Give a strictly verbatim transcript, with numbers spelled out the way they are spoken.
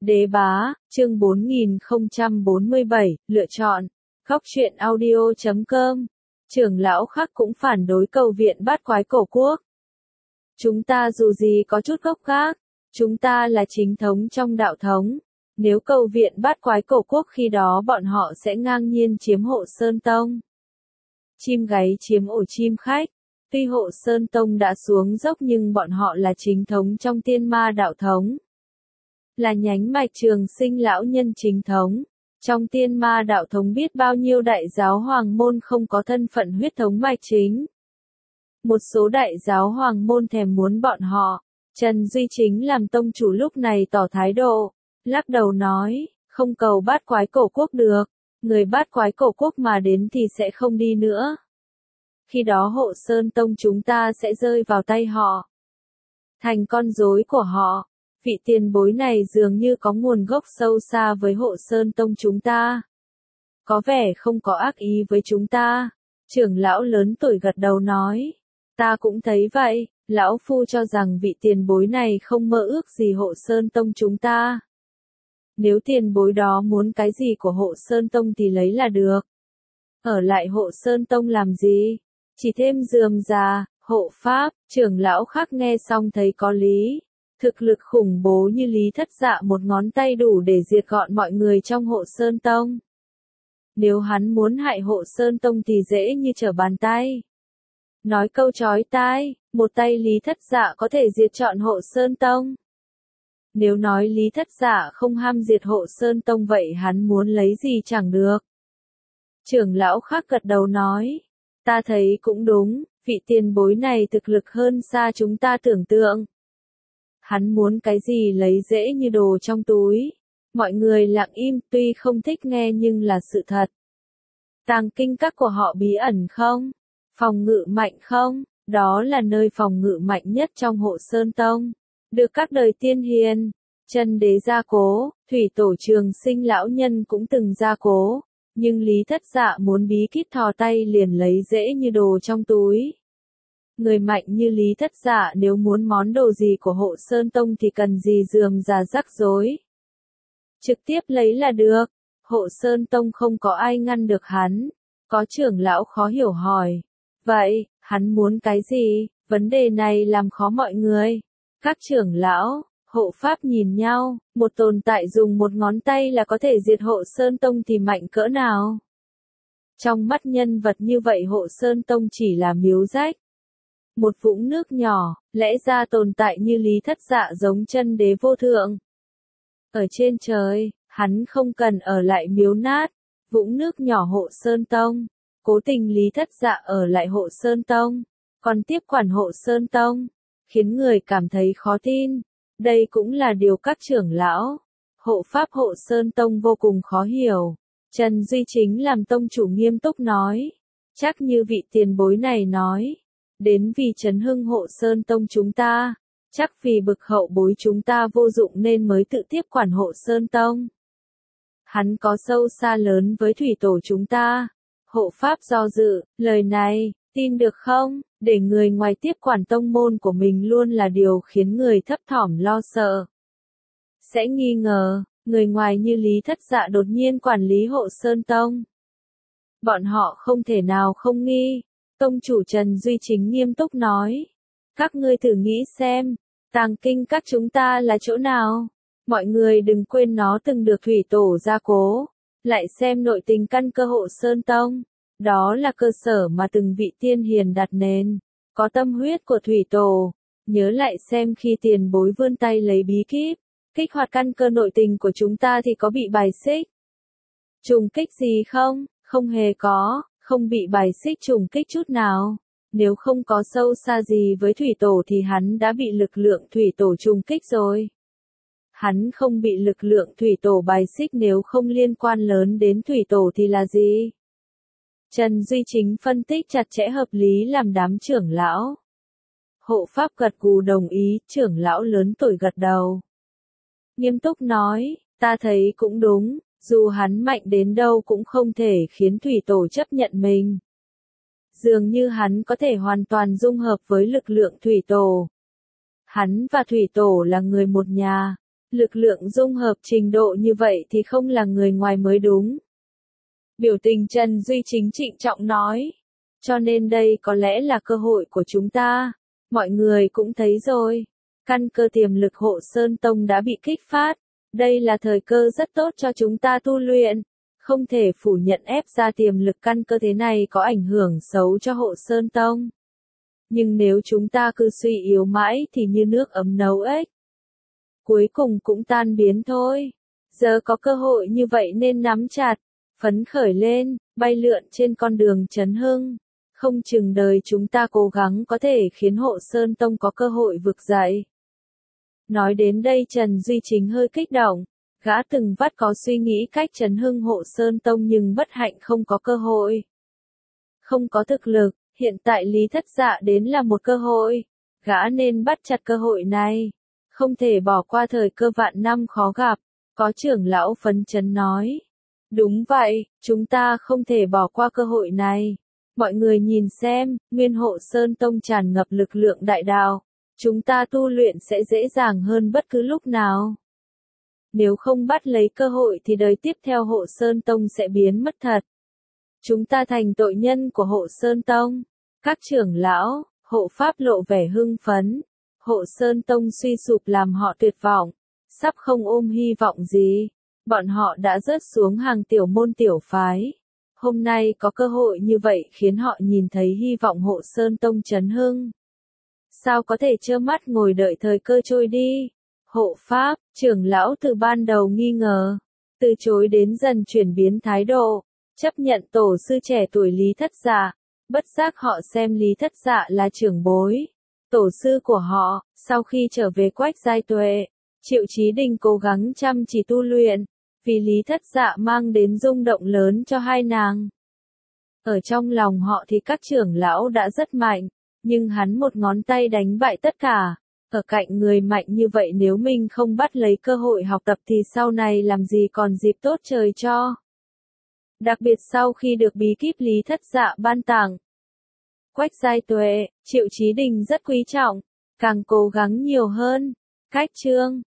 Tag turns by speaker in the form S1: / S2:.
S1: Đế bá, chương bốn nghìn không trăm bốn mươi bảy, lựa chọn. Góc truyện audio chấm com. Trưởng lão khác cũng phản đối cầu viện bát quái cổ quốc. Chúng ta dù gì có chút gốc gác, chúng ta là chính thống trong đạo thống. Nếu cầu viện bát quái cổ quốc khi đó bọn họ sẽ ngang nhiên chiếm Hộ Sơn Tông. Chim gáy chiếm ổ chim khách. Tuy Hộ Sơn Tông đã xuống dốc nhưng bọn họ là chính thống trong tiên ma đạo thống. Là nhánh mạch Trường Sinh lão nhân chính thống. Trong tiên ma đạo thống biết bao nhiêu đại giáo hoàng môn không có thân phận huyết thống mạch chính. Một số đại giáo hoàng môn thèm muốn bọn họ. Trần Duy Chính làm tông chủ lúc này tỏ thái độ, lắc đầu nói, không cầu bát quái cổ quốc được, người bát quái cổ quốc mà đến thì sẽ không đi nữa. Khi đó Hộ Sơn Tông chúng ta sẽ rơi vào tay họ. Thành con rối của họ. Vị tiền bối này dường như có nguồn gốc sâu xa với Hộ Sơn Tông chúng ta. Có vẻ không có ác ý với chúng ta. Trưởng lão lớn tuổi gật đầu nói. Ta cũng thấy vậy, lão phu cho rằng vị tiền bối này không mơ ước gì Hộ Sơn Tông chúng ta. Nếu tiền bối đó muốn cái gì của Hộ Sơn Tông thì lấy là được. Ở lại Hộ Sơn Tông làm gì? Chỉ thêm rườm rà, hộ pháp, trưởng lão khác nghe xong thấy có lý. Thực lực khủng bố như Lý Thất Dạ một ngón tay đủ để diệt gọn mọi người trong Hộ Sơn Tông. Nếu hắn muốn hại Hộ Sơn Tông thì dễ như trở bàn tay. Nói câu chói tai, một tay Lý Thất Dạ có thể diệt trọn Hộ Sơn Tông. Nếu nói Lý Thất Dạ không ham diệt Hộ Sơn Tông vậy hắn muốn lấy gì chẳng được. Trưởng lão khác gật đầu nói, ta thấy cũng đúng, vị tiền bối này thực lực hơn xa chúng ta tưởng tượng. Hắn muốn cái gì lấy dễ như đồ trong túi. Mọi người lặng im tuy không thích nghe nhưng là sự thật. Tàng kinh các của họ bí ẩn không? Phòng ngự mạnh không? Đó là nơi phòng ngự mạnh nhất trong Hộ Sơn Tông. Được các đời tiên hiền, chân đế gia cố, thủy tổ Trường Sinh lão nhân cũng từng gia cố. Nhưng Lý Thất Dạ muốn bí kíp thò tay liền lấy dễ như đồ trong túi. Người mạnh như Lý Thất Dạ nếu muốn món đồ gì của Hộ Sơn Tông thì cần gì rườm rà rắc rối. Trực tiếp lấy là được. Hộ Sơn Tông không có ai ngăn được hắn. Có trưởng lão khó hiểu hỏi. Vậy, hắn muốn cái gì? Vấn đề này làm khó mọi người. Các trưởng lão, hộ pháp nhìn nhau. Một tồn tại dùng một ngón tay là có thể diệt Hộ Sơn Tông thì mạnh cỡ nào? Trong mắt nhân vật như vậy Hộ Sơn Tông chỉ là miếu rách. Một vũng nước nhỏ, lẽ ra tồn tại như Lý Thất Dạ giống chân đế vô thượng. Ở trên trời, hắn không cần ở lại miếu nát, vũng nước nhỏ Hộ Sơn Tông. Cố tình Lý Thất Dạ ở lại Hộ Sơn Tông, còn tiếp quản Hộ Sơn Tông, khiến người cảm thấy khó tin. Đây cũng là điều các trưởng lão, hộ pháp Hộ Sơn Tông vô cùng khó hiểu. Trần Duy Chính làm tông chủ nghiêm túc nói, chắc như vị tiền bối này nói. Đến vì chấn hưng Hộ Sơn Tông chúng ta, chắc vì bực hậu bối chúng ta vô dụng nên mới tự tiếp quản Hộ Sơn Tông. Hắn có sâu xa lớn với thủy tổ chúng ta. Hộ pháp do dự, lời này, tin được không? Để người ngoài tiếp quản tông môn của mình luôn là điều khiến người thấp thỏm lo sợ. Sẽ nghi ngờ, người ngoài như Lý Thất Dạ đột nhiên quản lý Hộ Sơn Tông. Bọn họ không thể nào không nghi. Tông chủ Trần Duy Chính nghiêm túc nói. Các ngươi thử nghĩ xem, tàng kinh các chúng ta là chỗ nào? Mọi người đừng quên nó từng được thủy tổ gia cố. Lại xem nội tình căn cơ Hộ Sơn Tông. Đó là cơ sở mà từng vị tiên hiền đặt nền. Có tâm huyết của thủy tổ. Nhớ lại xem khi tiền bối vươn tay lấy bí kíp. Kích hoạt căn cơ nội tình của chúng ta thì có bị bài xích. Trùng kích gì không? Không hề có. Không bị bài xích trùng kích chút nào. Nếu không có sâu xa gì với thủy tổ thì hắn đã bị lực lượng thủy tổ trùng kích rồi. Hắn không bị lực lượng thủy tổ bài xích nếu không liên quan lớn đến thủy tổ thì là gì? Trần Duy Chính phân tích chặt chẽ hợp lý làm đám trưởng lão. Hộ pháp gật gù đồng ý, trưởng lão lớn tuổi gật đầu. Nghiêm túc nói, ta thấy cũng đúng. Dù hắn mạnh đến đâu cũng không thể khiến thủy tổ chấp nhận mình. Dường như hắn có thể hoàn toàn dung hợp với lực lượng thủy tổ. Hắn và thủy tổ là người một nhà. Lực lượng dung hợp trình độ như vậy thì không là người ngoài mới đúng. Biểu tình Trần Duy Chính trịnh trọng nói. Cho nên đây có lẽ là cơ hội của chúng ta. Mọi người cũng thấy rồi. Căn cơ tiềm lực Hộ Sơn Tông đã bị kích phát. Đây là thời cơ rất tốt cho chúng ta tu luyện. Không thể phủ nhận ép ra tiềm lực căn cơ thế này có ảnh hưởng xấu cho Hộ Sơn Tông. Nhưng nếu chúng ta cứ suy yếu mãi thì như nước ấm nấu ếch. Cuối cùng cũng tan biến thôi. Giờ có cơ hội như vậy nên nắm chặt, phấn khởi lên, bay lượn trên con đường chấn hưng. Không chừng đời chúng ta cố gắng có thể khiến Hộ Sơn Tông có cơ hội vực dậy. Nói đến đây Trần Duy Chính hơi kích động. Gã từng vắt có suy nghĩ cách chấn hưng Hộ Sơn Tông nhưng bất hạnh không có cơ hội. Không có thực lực, hiện tại Lý Thất Dạ đến là một cơ hội. Gã nên bắt chặt cơ hội này. Không thể bỏ qua thời cơ vạn năm khó gặp. Có trưởng lão phấn chấn nói. Đúng vậy, chúng ta không thể bỏ qua cơ hội này. Mọi người nhìn xem, nguyên Hộ Sơn Tông tràn ngập lực lượng đại đạo. Chúng ta tu luyện sẽ dễ dàng hơn bất cứ lúc nào. Nếu không bắt lấy cơ hội thì đời tiếp theo Hộ Sơn Tông sẽ biến mất thật. Chúng ta thành tội nhân của Hộ Sơn Tông. Các trưởng lão, hộ pháp lộ vẻ hưng phấn. Hộ Sơn Tông suy sụp làm họ tuyệt vọng. Sắp không ôm hy vọng gì. Bọn họ đã rớt xuống hàng tiểu môn tiểu phái. Hôm nay có cơ hội như vậy khiến họ nhìn thấy hy vọng Hộ Sơn Tông chấn hưng. Sao có thể trơ mắt ngồi đợi thời cơ trôi đi? Hộ pháp, trưởng lão từ ban đầu nghi ngờ, từ chối đến dần chuyển biến thái độ, chấp nhận tổ sư trẻ tuổi Lý Thất Dạ, bất giác họ xem Lý Thất Dạ là trưởng bối, tổ sư của họ. Sau khi trở về Quách Giai Tuệ, Triệu Chí Đình cố gắng chăm chỉ tu luyện, vì Lý Thất Dạ mang đến rung động lớn cho hai nàng. Ở trong lòng họ thì các trưởng lão đã rất mạnh, nhưng hắn một ngón tay đánh bại tất cả. Ở cạnh người mạnh như vậy nếu mình không bắt lấy cơ hội học tập thì sau này làm gì còn dịp tốt trời cho. Đặc biệt sau khi được bí kíp Lý Thất Dạ ban tặng. Quách Giai Tuệ, Triệu Chí Đình rất quý trọng, càng cố gắng nhiều hơn. Cách chương